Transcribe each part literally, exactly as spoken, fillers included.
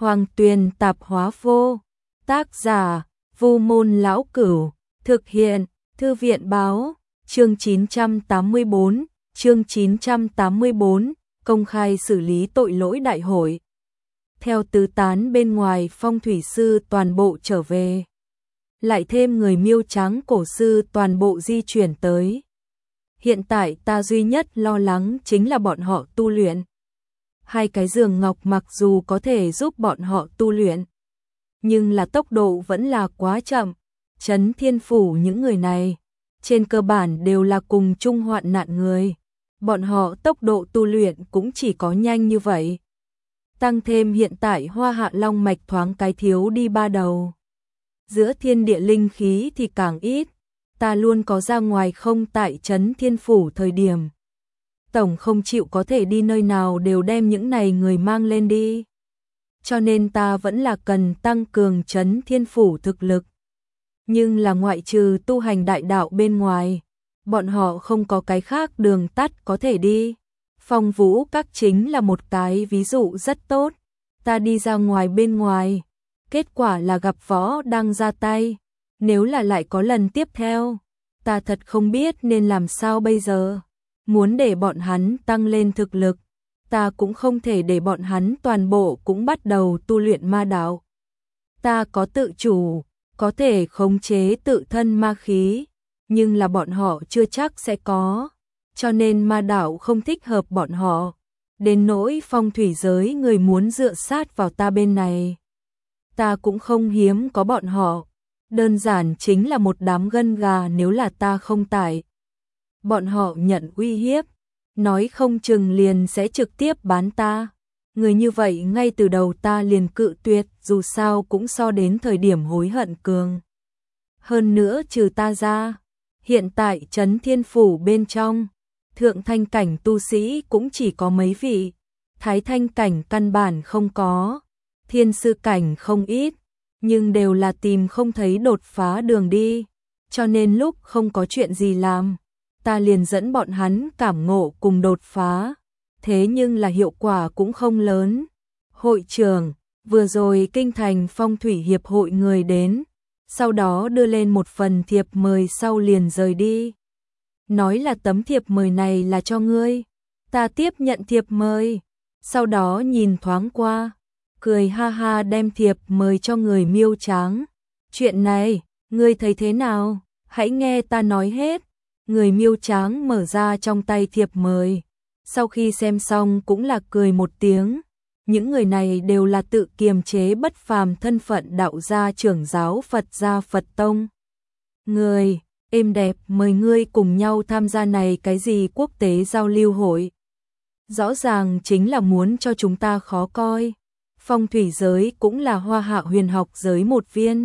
Hoàng Tuyền Tạp Hóa Vô. Tác giả: Vu Môn Lão Cửu. Thực hiện: Thư viện Báo. Chương chín trăm tám mươi bốn. Chương chín trăm tám mươi bốn. Công khai xử lý tội lỗi đại hội. Theo tứ tán bên ngoài, phong thủy sư toàn bộ trở về. Lại thêm người miêu trắng cổ sư toàn bộ di chuyển tới. Hiện tại ta duy nhất lo lắng chính là bọn họ tu luyện. Hai cái giường ngọc mặc dù có thể giúp bọn họ tu luyện, nhưng là tốc độ vẫn là quá chậm. Trấn Thiên Phủ những người này, trên cơ bản đều là cùng chung hoạn nạn người. Bọn họ tốc độ tu luyện cũng chỉ có nhanh như vậy. Tăng thêm hiện tại Hoa Hạ Long mạch thoáng cái thiếu đi ba đầu. Giữa thiên địa linh khí thì càng ít. Ta luôn có ra ngoài không tại Trấn Thiên Phủ thời điểm. Tổng không chịu có thể đi nơi nào đều đem những này người mang lên đi. Cho nên ta vẫn là cần tăng cường Trấn Thiên Phủ thực lực. Nhưng là ngoại trừ tu hành đại đạo bên ngoài, bọn họ không có cái khác đường tắt có thể đi. Phong Vũ Các chính là một cái ví dụ rất tốt. Ta đi ra ngoài bên ngoài, kết quả là gặp Võ đang ra tay. Nếu là lại có lần tiếp theo, ta thật không biết nên làm sao bây giờ. Muốn để bọn hắn tăng lên thực lực, ta cũng không thể để bọn hắn toàn bộ cũng bắt đầu tu luyện ma đạo. Ta có tự chủ, có thể khống chế tự thân ma khí, nhưng là bọn họ chưa chắc sẽ có, cho nên ma đạo không thích hợp bọn họ. Đến nỗi phong thủy giới người muốn dựa sát vào ta bên này, ta cũng không hiếm có bọn họ. Đơn giản chính là một đám gân gà, nếu là ta không tại. Bọn họ nhận uy hiếp, nói không chừng liền sẽ trực tiếp bán ta. Người như vậy ngay từ đầu ta liền cự tuyệt, dù sao cũng so đến thời điểm hối hận cường. Hơn nữa trừ ta ra, hiện tại Trấn Thiên Phủ bên trong, thượng thanh cảnh tu sĩ cũng chỉ có mấy vị, thái thanh cảnh căn bản không có, thiên sư cảnh không ít, nhưng đều là tìm không thấy đột phá đường đi, cho nên lúc không có chuyện gì làm, ta liền dẫn bọn hắn cảm ngộ cùng đột phá, thế nhưng là hiệu quả cũng không lớn. Hội trưởng, vừa rồi kinh thành phong thủy hiệp hội người đến, sau đó đưa lên một phần thiệp mời sau liền rời đi. Nói là tấm thiệp mời này là cho ngươi. Ta tiếp nhận thiệp mời, sau đó nhìn thoáng qua, cười ha ha đem thiệp mời cho người miêu trắng. Chuyện này, ngươi thấy thế nào? Hãy nghe ta nói hết. Người miêu trắng mở ra trong tay thiệp mời. Sau khi xem xong cũng là cười một tiếng. Những người này đều là tự kiềm chế bất phàm thân phận đạo gia trưởng giáo Phật gia Phật Tông. Người, êm đẹp, mời ngươi cùng nhau tham gia này cái gì quốc tế giao lưu hội. Rõ ràng chính là muốn cho chúng ta khó coi. Phong thủy giới cũng là Hoa Hạ huyền học giới một viên.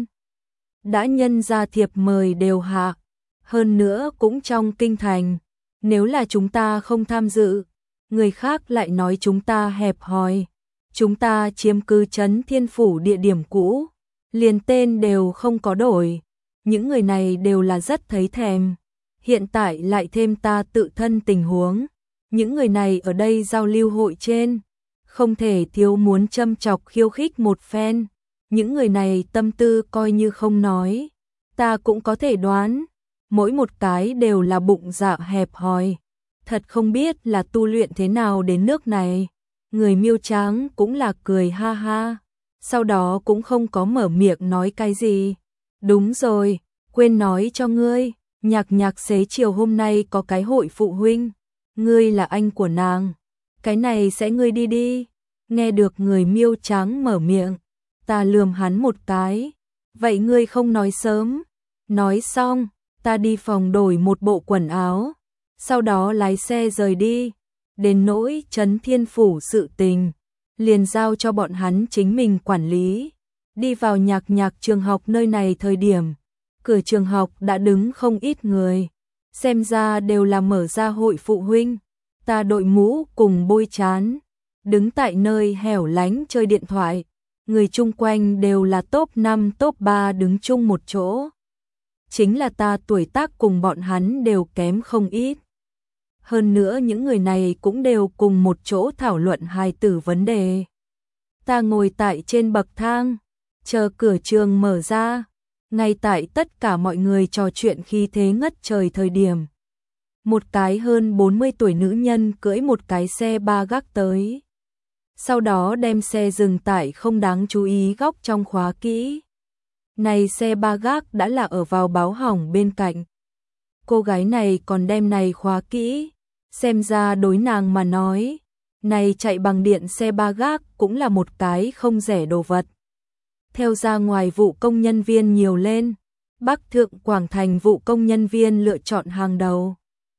Đã nhân ra thiệp mời đều hạ, hơn nữa cũng trong kinh thành. Nếu là chúng ta không tham dự, người khác lại nói chúng ta hẹp hòi. Chúng ta chiếm cứ Trấn Thiên Phủ địa điểm cũ, liền tên đều không có đổi. Những người này đều là rất thấy thèm. Hiện tại lại thêm ta tự thân tình huống. Những người này ở đây giao lưu hội trên, không thể thiếu muốn châm chọc khiêu khích một phen. Những người này tâm tư coi như không nói, ta cũng có thể đoán. Mỗi một cái đều là bụng dạ hẹp hòi. Thật không biết là tu luyện thế nào đến nước này. Người miêu trắng cũng là cười ha ha. Sau đó cũng không có mở miệng nói cái gì. Đúng rồi, quên nói cho ngươi, nhạc nhạc xế chiều hôm nay có cái hội phụ huynh. Ngươi là anh của nàng. Cái này sẽ ngươi đi đi. Nghe được người miêu trắng mở miệng, ta lườm hắn một cái. Vậy ngươi không nói sớm. Nói xong, ta đi phòng đổi một bộ quần áo, sau đó lái xe rời đi. Đến nỗi Trấn Thiên Phủ sự tình, liền giao cho bọn hắn chính mình quản lý. Đi vào nhạc nhạc trường học nơi này thời điểm, cửa trường học đã đứng không ít người. Xem ra đều là mở ra hội phụ huynh. Ta đội mũ cùng bôi trán, đứng tại nơi hẻo lánh chơi điện thoại. Người chung quanh đều là top năm top ba đứng chung một chỗ. Chính là ta tuổi tác cùng bọn hắn đều kém không ít. Hơn nữa những người này cũng đều cùng một chỗ thảo luận hài tử vấn đề. Ta ngồi tại trên bậc thang, chờ cửa trường mở ra, ngay tại tất cả mọi người trò chuyện khí thế ngất trời thời điểm. Một cái hơn bốn mươi tuổi nữ nhân cưỡi một cái xe ba gác tới. Sau đó đem xe dừng tại không đáng chú ý góc trong khóa kỹ. Này xe ba gác đã là ở vào báo hỏng bên cạnh. Cô gái này còn đem này khóa kỹ, xem ra đối nàng mà nói, này chạy bằng điện xe ba gác cũng là một cái không rẻ đồ vật. Theo ra ngoài vụ công nhân viên nhiều lên, Bắc Thượng Quảng Thành vụ công nhân viên lựa chọn hàng đầu.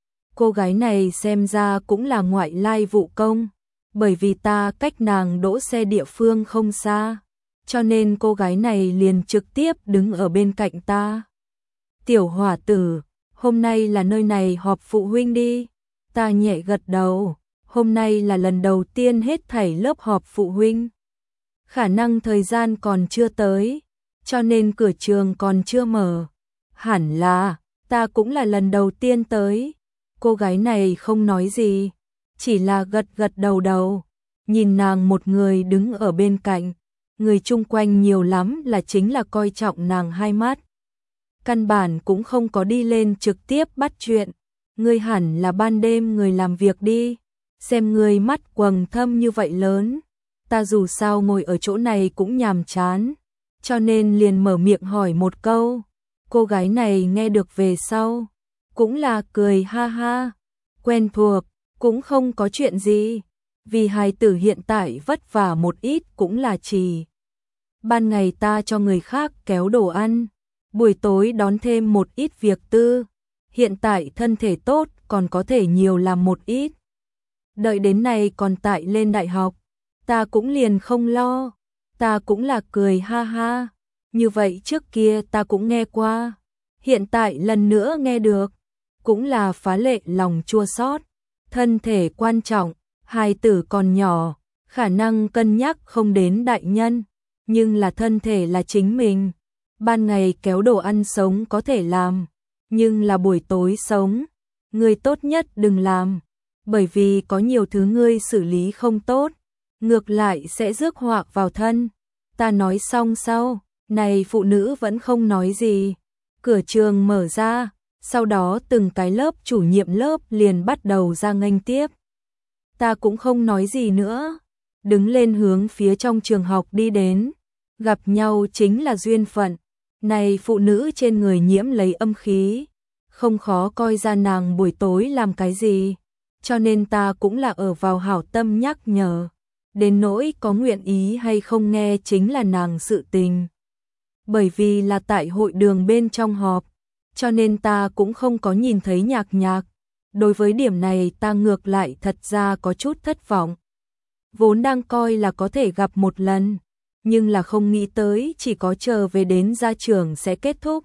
Cô gái này xem ra cũng là ngoại lai vụ công, bởi vì ta cách nàng đỗ xe địa phương không xa, cho nên cô gái này liền trực tiếp đứng ở bên cạnh ta. Tiểu hỏa tử, hôm nay là nơi này họp phụ huynh đi. Ta nhẹ gật đầu, hôm nay là lần đầu tiên hết thảy lớp họp phụ huynh. Khả năng thời gian còn chưa tới, cho nên cửa trường còn chưa mở. Hẳn là, ta cũng là lần đầu tiên tới. Cô gái này không nói gì, chỉ là gật gật đầu đầu, nhìn nàng một người đứng ở bên cạnh, người chung quanh nhiều lắm là chính là coi trọng nàng hai mắt. Căn bản cũng không có đi lên trực tiếp bắt chuyện, ngươi hẳn là ban đêm người làm việc đi, xem ngươi mắt quầng thâm như vậy lớn, ta dù sao ngồi ở chỗ này cũng nhàm chán, cho nên liền mở miệng hỏi một câu. Cô gái này nghe được về sau, cũng là cười ha ha, quen thuộc, cũng không có chuyện gì, vì hài tử hiện tại vất vả một ít cũng là chỉ. Ban ngày ta cho người khác kéo đồ ăn, buổi tối đón thêm một ít việc tư, hiện tại thân thể tốt còn có thể nhiều làm một ít. Đợi đến này còn tại lên đại học, ta cũng liền không lo, ta cũng là cười ha ha, như vậy trước kia ta cũng nghe qua, hiện tại lần nữa nghe được, cũng là phá lệ lòng chua xót. Thân thể quan trọng, hài tử còn nhỏ, khả năng cân nhắc không đến đại nhân, nhưng là thân thể là chính mình. Ban ngày kéo đồ ăn sống có thể làm, nhưng là buổi tối sống, ngươi tốt nhất đừng làm, bởi vì có nhiều thứ ngươi xử lý không tốt, ngược lại sẽ rước họa vào thân. Ta nói xong sau, này phụ nữ vẫn không nói gì. Cửa trường mở ra, sau đó từng cái lớp chủ nhiệm lớp liền bắt đầu ra nghênh tiếp. Ta cũng không nói gì nữa, đứng lên hướng phía trong trường học đi đến, gặp nhau chính là duyên phận. Này phụ nữ trên người nhiễm lấy âm khí, không khó coi ra nàng buổi tối làm cái gì, cho nên ta cũng là ở vào hảo tâm nhắc nhở, đến nỗi có nguyện ý hay không nghe chính là nàng sự tình. Bởi vì là tại hội đường bên trong họp, cho nên ta cũng không có nhìn thấy Nhạc Nhạc, đối với điểm này ta ngược lại thật ra có chút thất vọng. Vốn đang coi là có thể gặp một lần, nhưng là không nghĩ tới chỉ có chờ về đến ra trường sẽ kết thúc.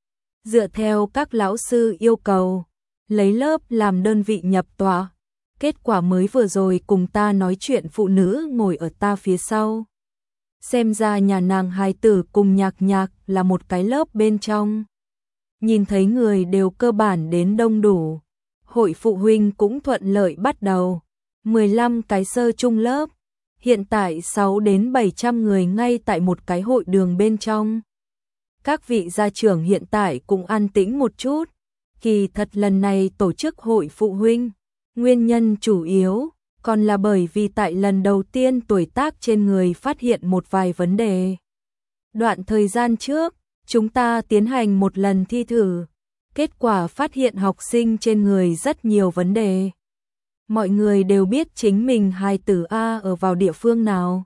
Dựa theo các lão sư yêu cầu, lấy lớp làm đơn vị nhập tọa. Kết quả mới vừa rồi cùng ta nói chuyện phụ nữ ngồi ở ta phía sau. Xem ra nhà nàng hài tử cùng Nhạc Nhạc là một cái lớp bên trong. Nhìn thấy người đều cơ bản đến đông đủ. Hội phụ huynh cũng thuận lợi bắt đầu. mười lăm cái sơ trung lớp. Hiện tại sáu đến bảy trăm người ngay tại một cái hội đường bên trong. Các vị gia trưởng hiện tại cũng an tĩnh một chút. Kỳ thật lần này tổ chức hội phụ huynh, nguyên nhân chủ yếu còn là bởi vì tại lần đầu tiên tuổi tác trên người phát hiện một vài vấn đề. Đoạn thời gian trước, chúng ta tiến hành một lần thi thử, kết quả phát hiện học sinh trên người rất nhiều vấn đề. Mọi người đều biết chính mình hài tử A ở vào địa phương nào.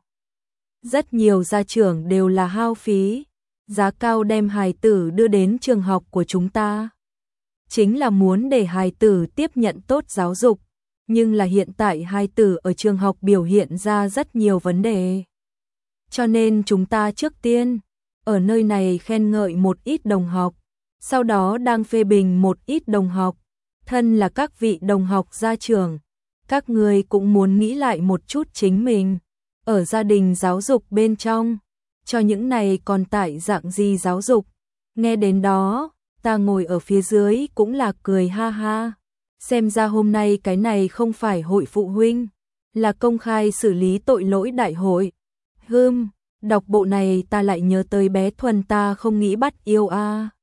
Rất nhiều gia trưởng đều là hao phí, giá cao đem hài tử đưa đến trường học của chúng ta. Chính là muốn để hài tử tiếp nhận tốt giáo dục, nhưng là hiện tại hài tử ở trường học biểu hiện ra rất nhiều vấn đề. Cho nên chúng ta trước tiên, ở nơi này khen ngợi một ít đồng học, sau đó đang phê bình một ít đồng học. Thân là các vị đồng học gia trưởng, các người cũng muốn nghĩ lại một chút chính mình, ở gia đình giáo dục bên trong, cho những này còn tại dạng gì giáo dục. Nghe đến đó, ta ngồi ở phía dưới cũng là cười ha ha. Xem ra hôm nay cái này không phải hội phụ huynh, là công khai xử lý tội lỗi đại hội. Hưm, đọc bộ này ta lại nhớ tới bé Thuần ta không nghĩ bắt yêu a.